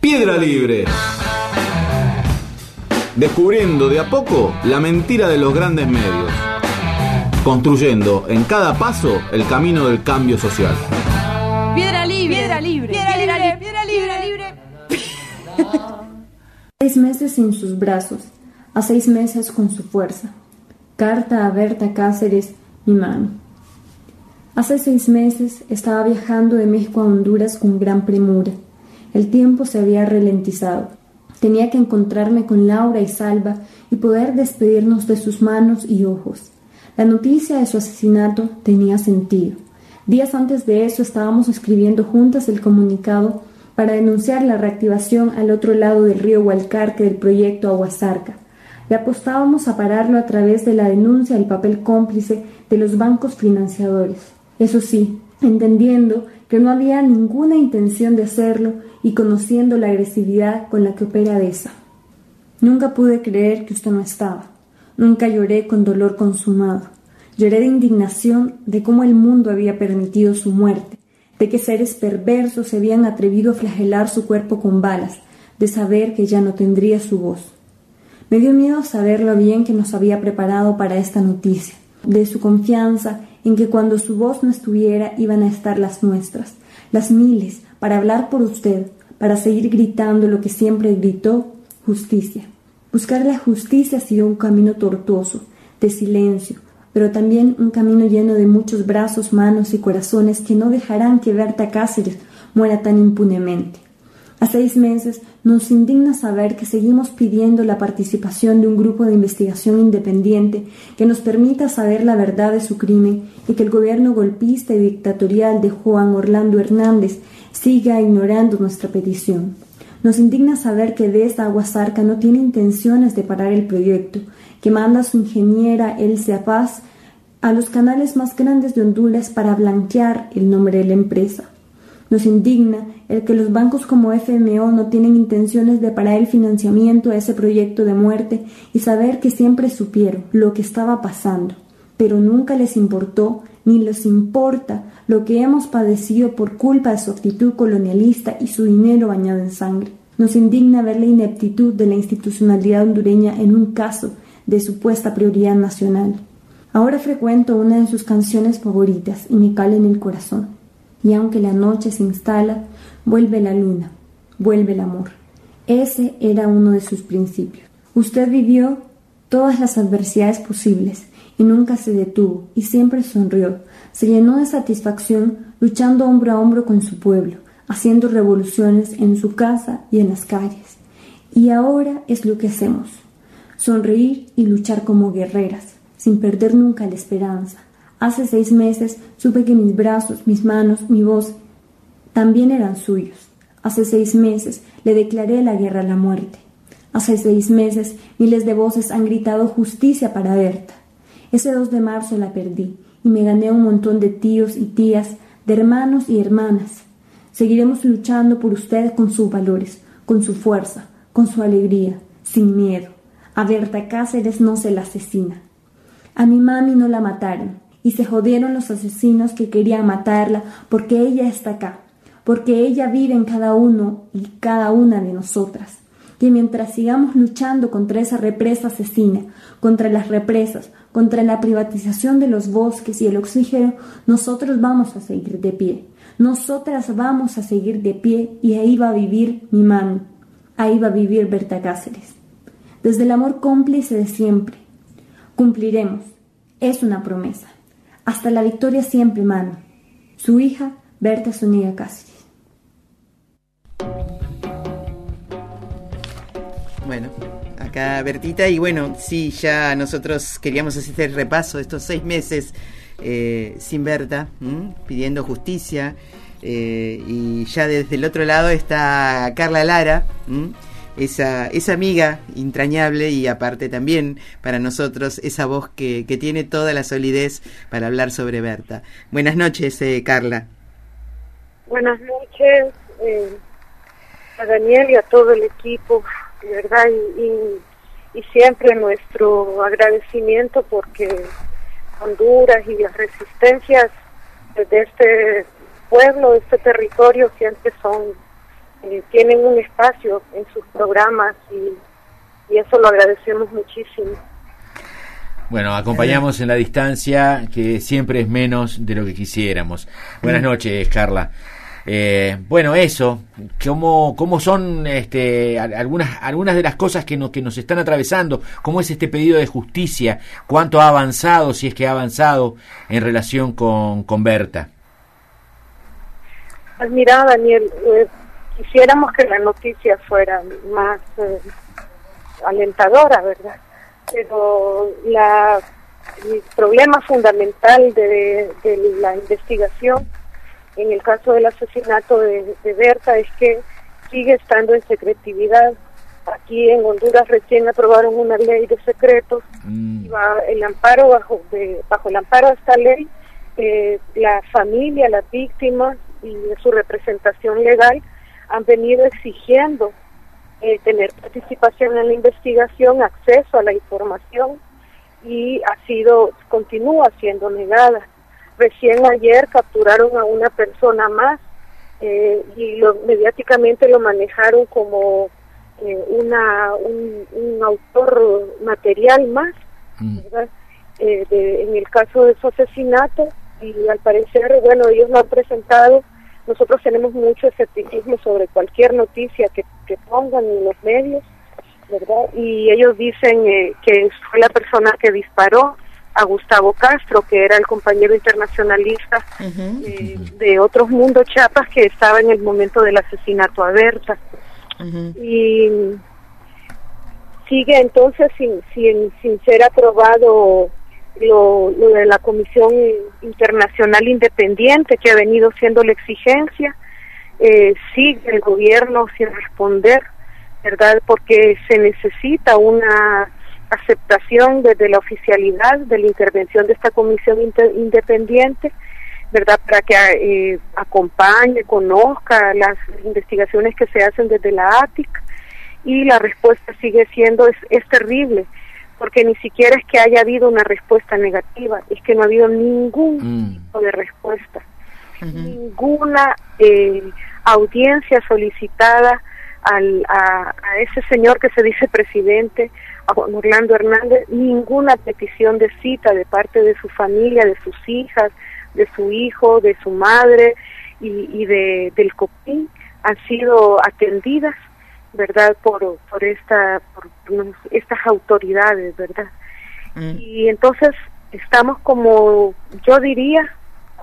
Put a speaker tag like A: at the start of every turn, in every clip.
A: Piedra Libre. Descubriendo de a poco la mentira de los grandes medios. Construyendo en cada paso el camino del cambio social.
B: Piedra Libre. Piedra Libre. Piedra Libre. Piedra Libre.
C: 6 meses sin sus brazos, a 6 meses con su fuerza. Carta a Berta Cáceres, mi mano. Hace 6 meses estaba viajando de México a Honduras con gran premura. El tiempo se había ralentizado. Tenía que encontrarme con Laura y Salva y poder despedirnos de sus manos y ojos. La noticia de su asesinato tenía sentido. Días antes de eso estábamos escribiendo juntas el comunicado para denunciar la reactivación al otro lado del río Hualcarque del proyecto Aguasarca. Le apostábamos a pararlo a través de la denuncia del papel cómplice de los bancos financiadores. Eso sí, entendiendo que no había ninguna intención de hacerlo y conociendo la agresividad con la que opera DESA. Nunca pude creer que usted no estaba. Nunca lloré con dolor consumado. Lloré de indignación de cómo el mundo había permitido su muerte, de que seres perversos se habían atrevido a flagelar su cuerpo con balas, de saber que ya no tendría su voz. Me dio miedo saber lo bien que nos había preparado para esta noticia, de su confianza en que cuando su voz no estuviera iban a estar las nuestras, las miles, para hablar por usted, para seguir gritando lo que siempre gritó: justicia. Buscar la justicia ha sido un camino tortuoso, de silencio, pero también un camino lleno de muchos brazos, manos y corazones que no dejarán que Berta Cáceres muera tan impunemente. A 6 meses nos indigna saber que seguimos pidiendo la participación de un grupo de investigación independiente que nos permita saber la verdad de su crimen y que el gobierno golpista y dictatorial de Juan Orlando Hernández siga ignorando nuestra petición. Nos indigna saber que DESA Aguasarca no tiene intenciones de parar el proyecto, que manda a su ingeniera Elcia Paz a los canales más grandes de Honduras para blanquear el nombre de la empresa. Nos indigna el que los bancos como FMO no tienen intenciones de parar el financiamiento a ese proyecto de muerte y saber que siempre supieron lo que estaba pasando, pero nunca les importó ni les importa lo que hemos padecido por culpa de su actitud colonialista y su dinero bañado en sangre. Nos indigna ver la ineptitud de la institucionalidad hondureña en un caso de supuesta prioridad nacional. Ahora frecuento una de sus canciones favoritas y me cala en el corazón. Y aunque la noche se instala, vuelve la luna, vuelve el amor. Ese era uno de sus principios. Usted vivió todas las adversidades posibles y nunca se detuvo y siempre sonrió. Se llenó de satisfacción luchando hombro a hombro con su pueblo, haciendo revoluciones en su casa y en las calles. Y ahora es lo que hacemos: sonreír y luchar como guerreras, sin perder nunca la esperanza. Hace 6 meses supe que mis brazos, mis manos, mi voz también eran suyos. Hace 6 meses le declaré la guerra a la muerte. Hace 6 meses miles de voces han gritado justicia para Berta. Ese 2 de marzo la perdí y me gané un montón de tíos y tías, de hermanos y hermanas. Seguiremos luchando por usted con sus valores, con su fuerza, con su alegría, sin miedo. A Berta Cáceres no se la asesina. A mi mami no la mataron. Y se jodieron los asesinos que querían matarla porque ella está acá, porque ella vive en cada uno y cada una de nosotras. Y mientras sigamos luchando contra esa represa asesina, contra las represas, contra la privatización de los bosques y el oxígeno, nosotros vamos a seguir de pie. Nosotras vamos a seguir de pie y ahí va a vivir mi mami, ahí va a vivir Berta Cáceres. Desde el amor cómplice de siempre, cumpliremos, es una promesa. Hasta la victoria siempre, mano. Su hija, Berta Zúñiga Cáceres.
D: Bueno, acá Bertita, y bueno, sí, ya nosotros queríamos hacer este repaso de estos 6 meses sin Berta, pidiendo justicia, y ya desde el otro lado está Carla Lara, esa amiga entrañable y aparte también para nosotros esa voz que tiene toda la solidez para hablar sobre Berta. Buenas noches, Carla.
E: Buenas noches a Daniel y a todo el equipo, de verdad, y siempre nuestro agradecimiento porque Honduras y las resistencias de este pueblo, de este territorio siempre son tienen un espacio en sus programas y eso lo agradecemos muchísimo.
F: Bueno, acompañamos en la distancia, que siempre es menos de lo que quisiéramos. Buenas noches, Carla. Bueno, eso, ¿cómo son algunas de las cosas que nos están atravesando? ¿Cómo es este pedido de justicia? ¿Cuánto ha avanzado, si es que ha avanzado, en relación con Berta?
E: Pues mira, Daniel, quisiéramos que la noticia fuera más alentadora, ¿verdad? Pero el problema fundamental de la investigación en el caso del asesinato de Berta es que sigue estando en secretividad. Aquí en Honduras recién aprobaron una ley de secretos y bajo el amparo de esta ley, la familia, las víctimas y su representación legal han venido exigiendo tener participación en la investigación, acceso a la información, y continúa siendo negada. Recién ayer capturaron a una persona más y mediáticamente lo manejaron como un autor material más, ¿verdad? En el caso de su asesinato, y al parecer, bueno, ellos lo han presentado. Nosotros tenemos mucho escepticismo sobre cualquier noticia que pongan en los medios, ¿verdad? Y ellos dicen que fue la persona que disparó a Gustavo Castro, que era el compañero internacionalista de Otros Mundos Chiapas, que estaba en el momento del asesinato a Berta. Y sigue entonces sin ser aprobado lo de la Comisión Internacional Independiente, que ha venido siendo la exigencia. Sigue el gobierno sin responder, ¿verdad? Porque se necesita una aceptación desde la oficialidad de la intervención de esta comisión independiente, ¿verdad? Para que acompañe, conozca las investigaciones que se hacen desde la ATIC, y la respuesta sigue siendo, es terrible, porque ni siquiera es que haya habido una respuesta negativa, es que no ha habido ningún tipo de respuesta, ninguna audiencia solicitada a ese señor que se dice presidente, a Juan Orlando Hernández, ninguna petición de cita de parte de su familia, de sus hijas, de su hijo, de su madre y del COPIN han sido atendidas, ¿verdad? Por estas autoridades, ¿verdad? Y entonces estamos, como yo diría,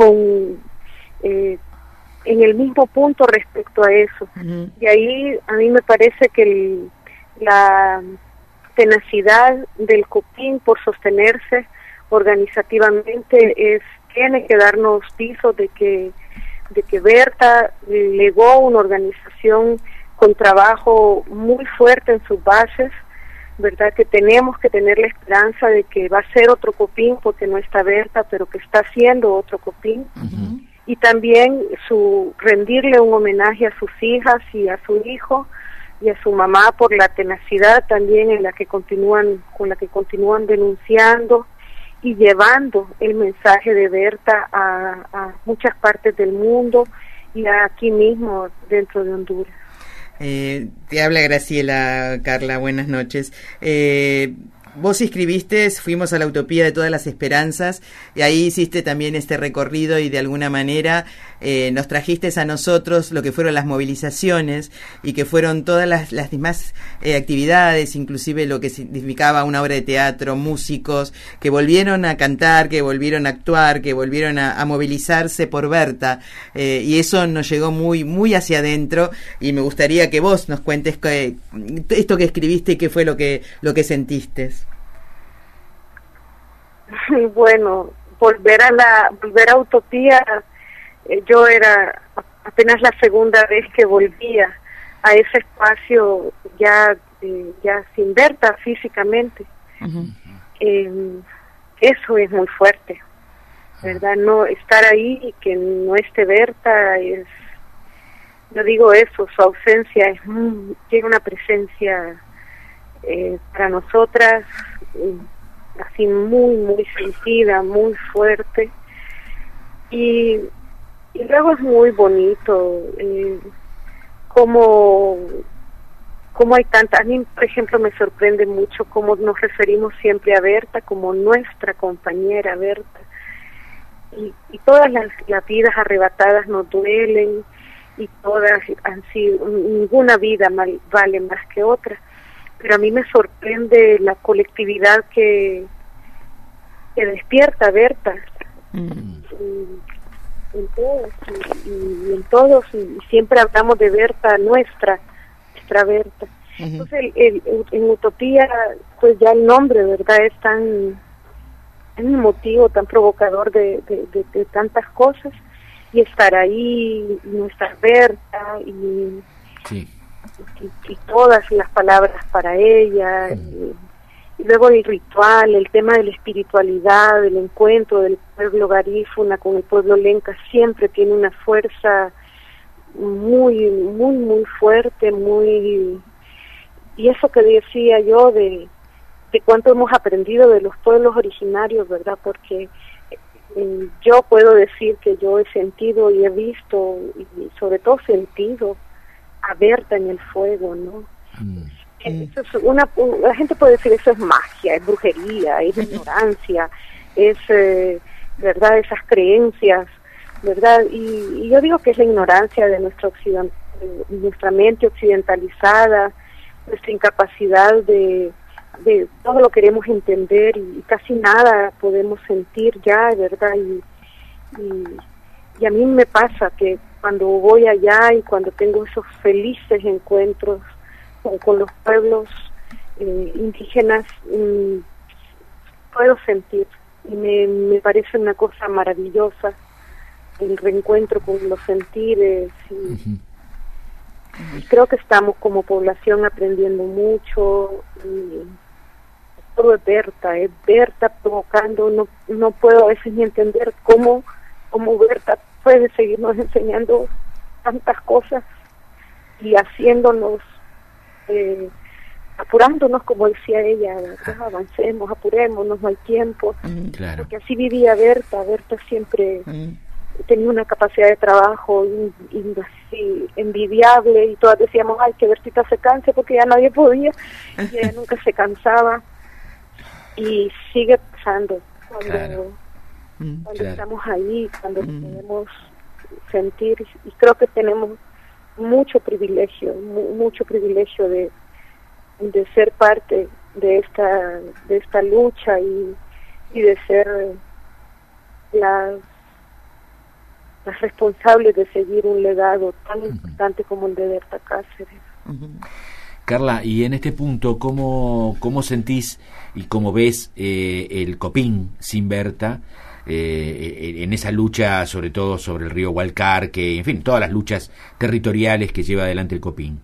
E: en el mismo punto respecto a eso. Y ahí a mí me parece que la tenacidad del COPIN por sostenerse organizativamente tiene que darnos piso de que Berta legó una organización con trabajo muy fuerte en sus bases, ¿verdad? Que tenemos que tener la esperanza de que va a ser otro COPIN, porque no está Berta, pero que está siendo otro COPIN. Y también rendirle un homenaje a sus hijas y a su hijo y a su mamá por la tenacidad también con la que continúan denunciando y llevando el mensaje de Berta a muchas partes del mundo y aquí mismo dentro de Honduras.
D: Te habla Graciela, Carla, buenas noches. Vos escribiste Fuimos a la utopía de todas las esperanzas, y ahí hiciste también este recorrido y de alguna manera nos trajiste a nosotros lo que fueron las movilizaciones y que fueron todas las demás actividades, inclusive lo que significaba una obra de teatro, músicos que volvieron a cantar, que volvieron a actuar, que volvieron a movilizarse por Berta, y eso nos llegó muy, muy hacia adentro, y me gustaría que vos nos cuentes esto que escribiste y qué fue lo que sentiste.
E: Bueno, volver a Utopía, yo era apenas la segunda vez que volvía a ese espacio ya sin Berta físicamente. Eso es muy fuerte, ¿verdad? No estar ahí y que no esté Berta yo digo eso, su ausencia tiene una presencia para nosotras así muy, muy sentida, muy fuerte, y luego es muy bonito cómo hay tantas. A mí, por ejemplo, me sorprende mucho cómo nos referimos siempre a Berta como nuestra compañera Berta. Y todas las vidas arrebatadas nos duelen, y todas han sido, ninguna vida vale más que otra. Pero a mí me sorprende la colectividad que despierta Berta. En todos y en todos, y siempre hablamos de Berta, nuestra Berta. Entonces en Utopía, pues ya el nombre, ¿verdad?, es tan emotivo, tan provocador de tantas cosas, y estar ahí, nuestra Berta, y todas las palabras para ella, y luego el ritual, el tema de la espiritualidad, el encuentro del pueblo garífuna con el pueblo lenca siempre tiene una fuerza muy, muy, muy fuerte, y eso que decía yo de cuánto hemos aprendido de los pueblos originarios, ¿verdad? Porque yo puedo decir que yo he sentido y he visto, y sobre todo sentido, a Berta en el fuego, ¿no? Eso es la gente puede decir eso es magia, es brujería, es ignorancia, es verdad, esas creencias, verdad, y yo digo que es la ignorancia de nuestra mente occidentalizada, nuestra incapacidad de todo lo queremos entender y casi nada podemos sentir ya, verdad, y a mí me pasa que cuando voy allá y cuando tengo esos felices encuentros con los pueblos indígenas, puedo sentir, y me parece una cosa maravillosa el reencuentro con los sentires, y creo que estamos como población aprendiendo mucho, y todo es Berta provocando. No puedo a veces ni entender cómo Berta puede seguirnos enseñando tantas cosas y haciéndonos, apurándonos, como decía ella, ¿verdad? Avancemos, apurémonos, no hay tiempo.
F: Claro.
E: Porque así vivía Berta siempre tenía una capacidad de trabajo así envidiable, y todas decíamos, ay, que Bertita se canse, porque ya nadie podía, y ella nunca se cansaba, y sigue pasando cuando estamos ahí, cuando podemos sentir, y creo que tenemos mucho privilegio de ser parte de esta lucha, y de ser las responsables de seguir un legado tan importante como el de Berta Cáceres.
F: Carla, y en este punto, ¿cómo sentís y cómo ves el Copín sin Berta en esa lucha, sobre todo sobre el río Hualcarque, en fin, todas las luchas territoriales que lleva adelante el Copín?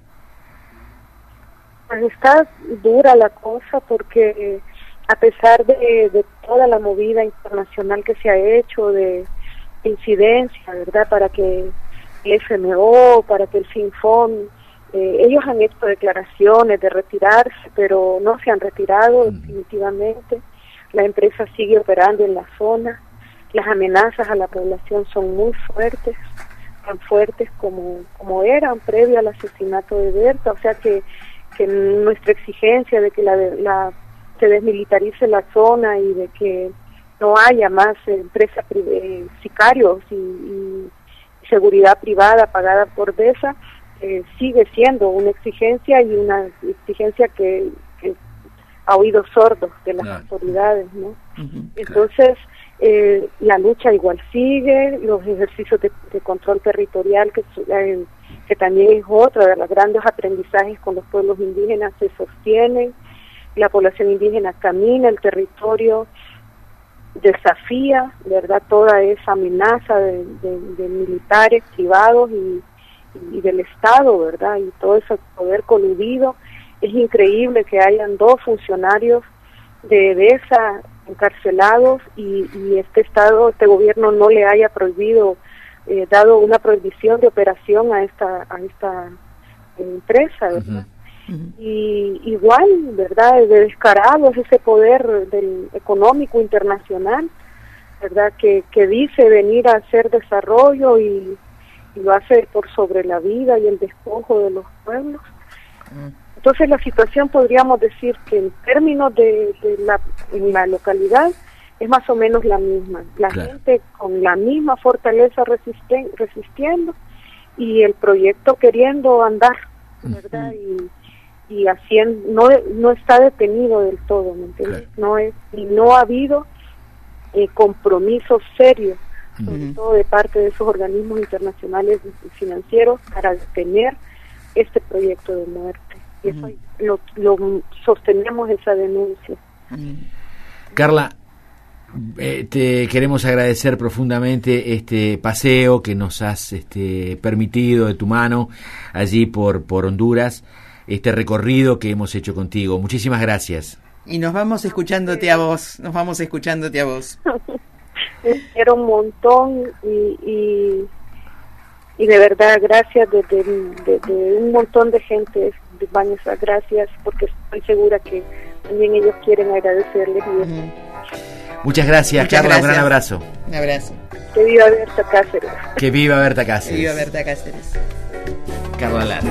E: Pues está dura la cosa, porque a pesar de toda la movida internacional que se ha hecho, de incidencia, ¿verdad?, para que el FMO, para que el Sinfón, ellos han hecho declaraciones de retirarse, pero no se han retirado definitivamente. La empresa sigue operando en la zona. Las amenazas a la población son muy fuertes, tan fuertes como eran previo al asesinato de Berta. O sea que nuestra exigencia de que se desmilitarice la zona y de que no haya más empresas, sicarios y seguridad privada pagada por DESA, sigue siendo una exigencia, y una exigencia que a oídos sordos de las autoridades, ¿no? Entonces, la lucha igual sigue, los ejercicios de control territorial, que también es otra de los grandes aprendizajes con los pueblos indígenas, se sostienen, la población indígena camina el territorio, desafía, ¿verdad?, toda esa amenaza de militares privados y del Estado, ¿verdad?, y todo ese poder coludido. Es increíble que hayan 2 funcionarios de DESA encarcelados y este gobierno no le haya prohibido, dado una prohibición de operación a esta empresa, ¿verdad? Y igual, ¿verdad?, de descarado es ese poder del económico internacional, ¿verdad?, que dice venir a hacer desarrollo y lo hace por sobre la vida y el despojo de los pueblos. Entonces la situación podríamos decir que en términos en la localidad es más o menos la misma. La gente con la misma fortaleza resistiendo y el proyecto queriendo andar, ¿verdad? Y haciendo, no está detenido del todo, ¿me entiendes? No ha habido compromisos serios, sobre todo de parte de esos organismos internacionales y financieros, para detener este proyecto de muerte. Y eso lo sostenemos, esa denuncia.
F: Carla, te queremos agradecer profundamente este paseo que nos has permitido de tu mano allí por Honduras, este recorrido que hemos hecho contigo. Muchísimas gracias.
D: Y nos vamos escuchándote a vos.
E: Les quiero un montón y de verdad gracias de un montón de gente, Vanessa, gracias, porque estoy segura que también ellos quieren agradecerles.
F: Muchas gracias, Carla, un gran abrazo.
D: Un abrazo.
E: Que viva Berta Cáceres.
F: Que viva Berta Cáceres.
D: Que viva Berta Cáceres.
F: Carla Lara.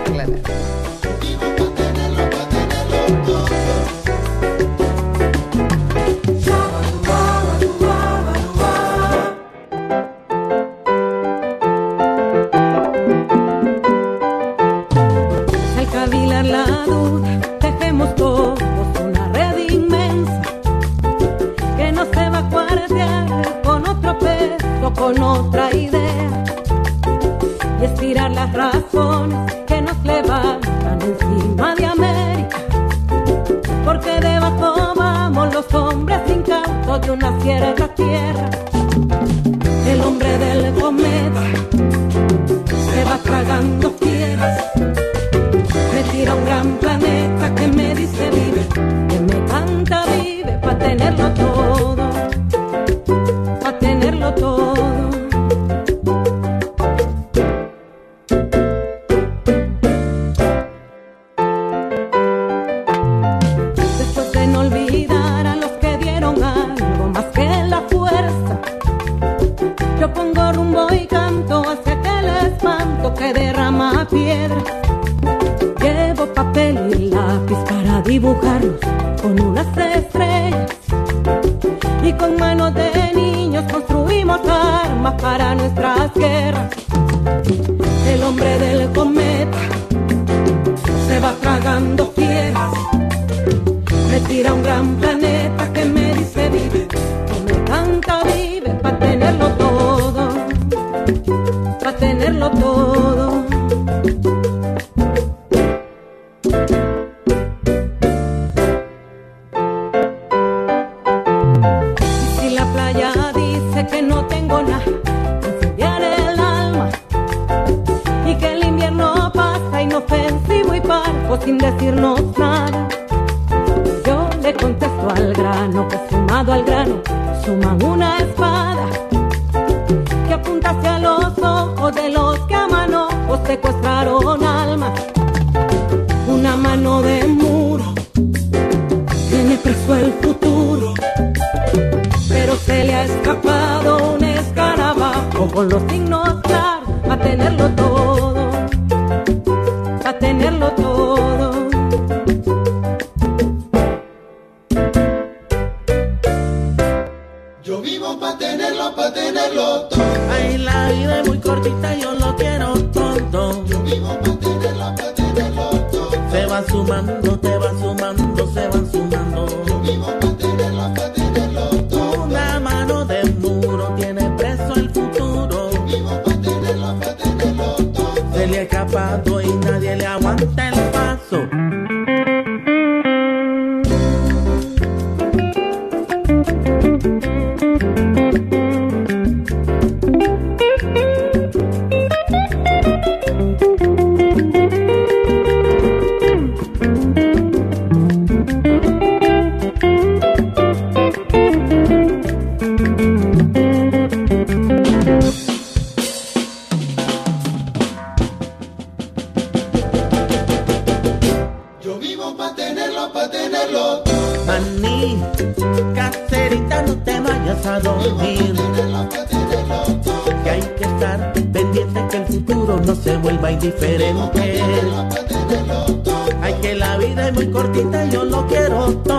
B: Al cavilar la duda, dejemos todos una red inmensa que no se va a cuartear con otro peso, con otra idea, y estirar las razones que nos levantan encima de América, porque debajo vamos los hombres incautos de una cierta tierra. El hombre del cometa se va tragando fieras, me tira un gran planeta que me dice vive, que me canta vive, pa' tenerlo todo, pa' tenerlo todo. Después de no olvidar a los que dieron algo más que la fuerza, yo pongo rumbo y canto hacia aquel espanto que derrama piedras. Llevo papel y lápiz para dibujarnos con unas estrellas, y con manos de niños construimos armas para nuestras guerras. El hombre del cometa se va tragando fieras, me tira un gran planeta que me dice vive, que me canta vive, pa' tenerlo todo, pa' tenerlo todo. Y si la playa dice que no tengo nada, incendiar el alma, y que el invierno pasa inofensivo y parco sin decirnos nada, yo le contesto al grano que sumado al grano suman una espada que apunta hacia los ojos de los que a manojos secuestraron almas. Una mano de muro tiene preso el futuro, pero se le ha escapado un escarabajo con los signos claros, a tenerlo todo, a tenerlo todo.
G: Yo vivo pa' tenerlo todo.
H: Ay, la vida es muy cortita, yo lo quiero todo.
G: Yo vivo pa' tenerlo todo.
H: Se van sumando, te van sumando, se van sumando.
G: Yo vivo pa' tenerlo todo.
H: Una mano de muro tiene preso el futuro.
G: Yo vivo pa' tenerlo todo.
H: Se le ha escapado y nadie le aguanta el paso.
G: Yo vivo pa' tenerlo todo.
H: Maní, caserita, no te vayas a dormir,
G: Pa' tenerlo todo.
H: que hay que estar pendiente que el diferente. Ay, que la vida es muy cortita y yo lo quiero todo.